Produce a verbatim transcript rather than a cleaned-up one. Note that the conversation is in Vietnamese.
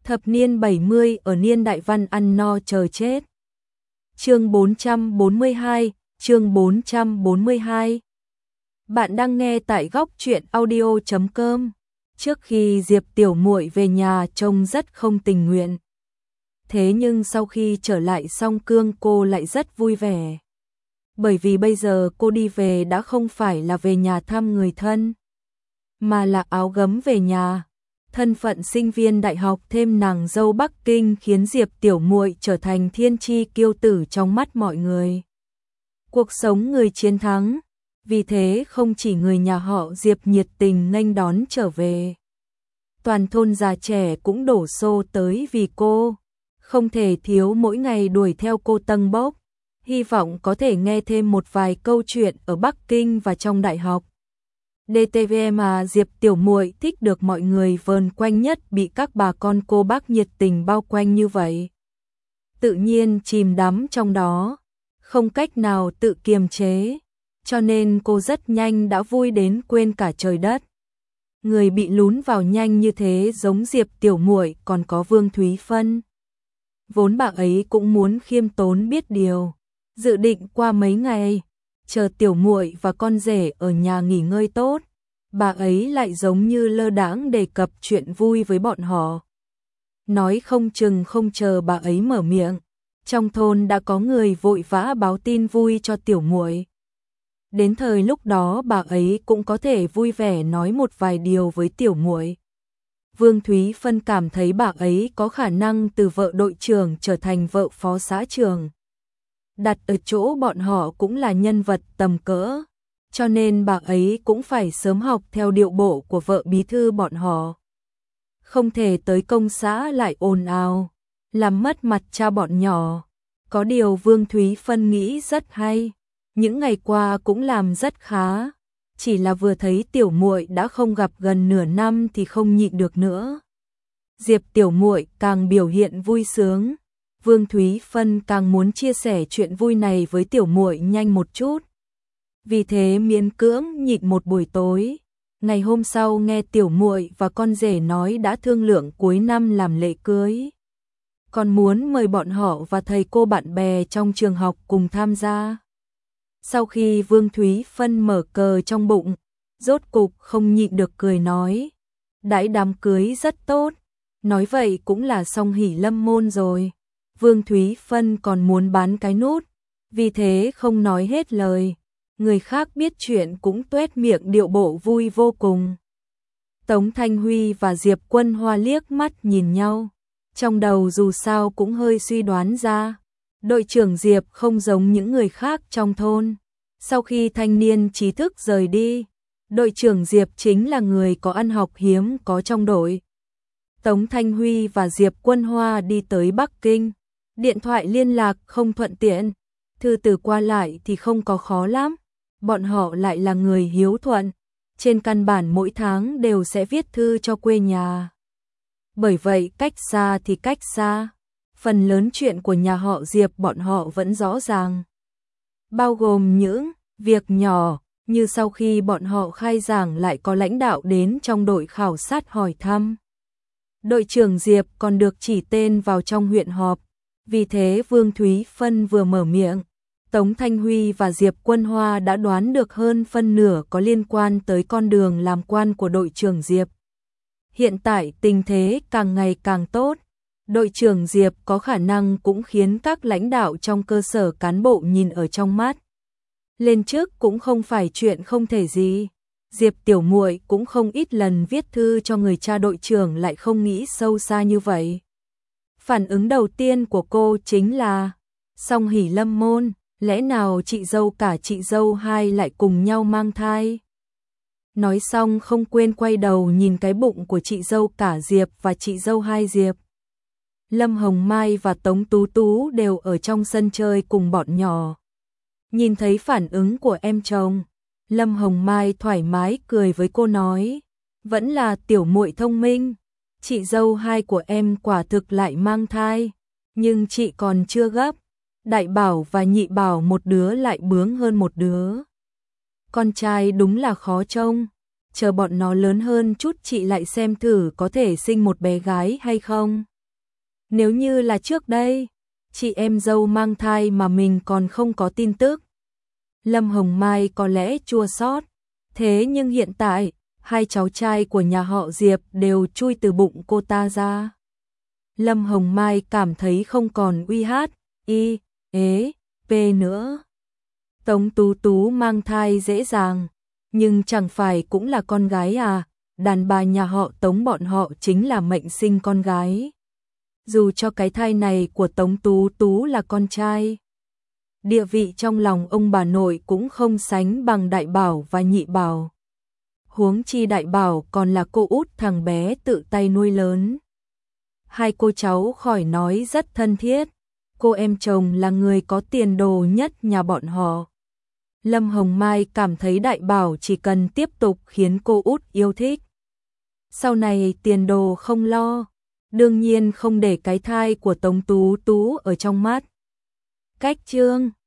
Thập niên bảy mươi ở niên đại văn ăn no chờ chết. Chương bốn trăm bốn mươi hai, chương bốn trăm bốn mươi hai. Bạn đang nghe tại góc truyện audio chấm com. Trước khi Diệp tiểu muội về nhà trông rất không tình nguyện. Thế nhưng sau khi trở lại Song Cương cô lại rất vui vẻ. Bởi vì bây giờ cô đi về đã không phải là về nhà thăm người thân, mà là áo gấm về nhà. Thân phận sinh viên đại học thêm nàng dâu Bắc Kinh khiến Diệp tiểu muội trở thành thiên chi kiêu tử trong mắt mọi người. Cuộc sống người chiến thắng, vì thế không chỉ người nhà họ Diệp nhiệt tình nghênh đón trở về. Toàn thôn già trẻ cũng đổ xô tới vì cô, không thể thiếu mỗi ngày đuổi theo cô tâng bốc, hy vọng có thể nghe thêm một vài câu chuyện ở Bắc Kinh và trong đại học. đê tê vê mà Diệp tiểu muội thích được mọi người vờn quanh nhất, bị các bà con cô bác nhiệt tình bao quanh như vậy. Tự nhiên chìm đắm trong đó, không cách nào tự kiềm chế, cho nên cô rất nhanh đã vui đến quên cả trời đất. Người bị lún vào nhanh như thế giống Diệp tiểu muội còn có Vương Thúy Phân. Vốn bà ấy cũng muốn khiêm tốn biết điều, dự định qua mấy ngày chờ tiểu muội và con rể ở nhà nghỉ ngơi tốt, bà ấy lại giống như lơ đãng đề cập chuyện vui với bọn họ. Nói không chừng không chờ bà ấy mở miệng, trong thôn đã có người vội vã báo tin vui cho tiểu muội. Đến thời lúc đó bà ấy cũng có thể vui vẻ nói một vài điều với tiểu muội. Vương Thúy Phân cảm thấy bà ấy có khả năng từ vợ đội trưởng trở thành vợ phó xã trưởng. Đặt ở chỗ bọn họ cũng là nhân vật tầm cỡ, cho nên bà ấy cũng phải sớm học theo điệu bộ của vợ bí thư bọn họ. Không thể tới công xã lại ồn ào, làm mất mặt cha bọn nhỏ. Có điều Vương Thúy Phân nghĩ rất hay, những ngày qua cũng làm rất khá, chỉ là vừa thấy tiểu muội đã không gặp gần nửa năm thì không nhịn được nữa. Diệp tiểu muội càng biểu hiện vui sướng, Vương Thúy Phân càng muốn chia sẻ chuyện vui này với tiểu muội nhanh một chút. Vì thế miễn cưỡng nhịn một buổi tối. Ngày hôm sau nghe tiểu muội và con rể nói đã thương lượng cuối năm làm lễ cưới, còn muốn mời bọn họ và thầy cô bạn bè trong trường học cùng tham gia. Sau khi Vương Thúy Phân mở cờ trong bụng, rốt cục không nhịn được cười nói, đãi đám cưới rất tốt, nói vậy cũng là song hỷ lâm môn rồi. Vương Thúy Phân còn muốn bán cái nút, vì thế không nói hết lời. Người khác biết chuyện cũng tuét miệng điệu bộ vui vô cùng. Tống Thanh Huy và Diệp Quân Hoa liếc mắt nhìn nhau, trong đầu dù sao cũng hơi suy đoán ra, đội trưởng Diệp không giống những người khác trong thôn. Sau khi thanh niên trí thức rời đi, đội trưởng Diệp chính là người có ăn học hiếm có trong đội. Tống Thanh Huy và Diệp Quân Hoa đi tới Bắc Kinh, điện thoại liên lạc không thuận tiện, thư từ qua lại thì không có khó lắm. Bọn họ lại là người hiếu thuận, trên căn bản mỗi tháng đều sẽ viết thư cho quê nhà. Bởi vậy cách xa thì cách xa, phần lớn chuyện của nhà họ Diệp bọn họ vẫn rõ ràng. Bao gồm những việc nhỏ như sau khi bọn họ khai giảng lại có lãnh đạo đến trong đội khảo sát hỏi thăm. Đội trưởng Diệp còn được chỉ tên vào trong huyện họp, vì thế Vương Thúy Phân vừa mở miệng, Tống Thanh Huy và Diệp Quân Hoa đã đoán được hơn phân nửa có liên quan tới con đường làm quan của đội trưởng Diệp. Hiện tại tình thế càng ngày càng tốt, đội trưởng Diệp có khả năng cũng khiến các lãnh đạo trong cơ sở cán bộ nhìn ở trong mắt. Lên chức cũng không phải chuyện không thể gì. Diệp tiểu muội cũng không ít lần viết thư cho người cha đội trưởng lại không nghĩ sâu xa như vậy. Phản ứng đầu tiên của cô chính là song hỷ lâm môn, lẽ nào chị dâu cả chị dâu hai lại cùng nhau mang thai? Nói xong không quên quay đầu nhìn cái bụng của chị dâu cả Diệp và chị dâu hai Diệp. Lâm Hồng Mai và Tống Tú Tú đều ở trong sân chơi cùng bọn nhỏ. Nhìn thấy phản ứng của em chồng, Lâm Hồng Mai thoải mái cười với cô nói, vẫn là tiểu muội thông minh, chị dâu hai của em quả thực lại mang thai, nhưng chị còn chưa gấp. Đại bảo và nhị bảo một đứa lại bướng hơn một đứa. Con trai đúng là khó trông, chờ bọn nó lớn hơn chút chị lại xem thử có thể sinh một bé gái hay không. Nếu như là trước đây, chị em dâu mang thai mà mình còn không có tin tức, Lâm Hồng Mai có lẽ chua xót. Thế nhưng hiện tại, hai cháu trai của nhà họ Diệp đều chui từ bụng cô ta ra. Lâm Hồng Mai cảm thấy không còn uy hát, y, ế, p nữa. Tống Tú Tú mang thai dễ dàng, nhưng chẳng phải cũng là con gái à, đàn bà nhà họ Tống bọn họ chính là mệnh sinh con gái. Dù cho cái thai này của Tống Tú Tú là con trai, địa vị trong lòng ông bà nội cũng không sánh bằng Đại Bảo và Nhị Bảo. Huống chi Đại Bảo còn là cô út thằng bé tự tay nuôi lớn. Hai cô cháu khỏi nói rất thân thiết, cô em chồng là người có tiền đồ nhất nhà bọn họ. Lâm Hồng Mai cảm thấy Đại Bảo chỉ cần tiếp tục khiến cô út yêu thích, sau này tiền đồ không lo, đương nhiên không để cái thai của Tống Tú Tú ở trong mắt. Cách chương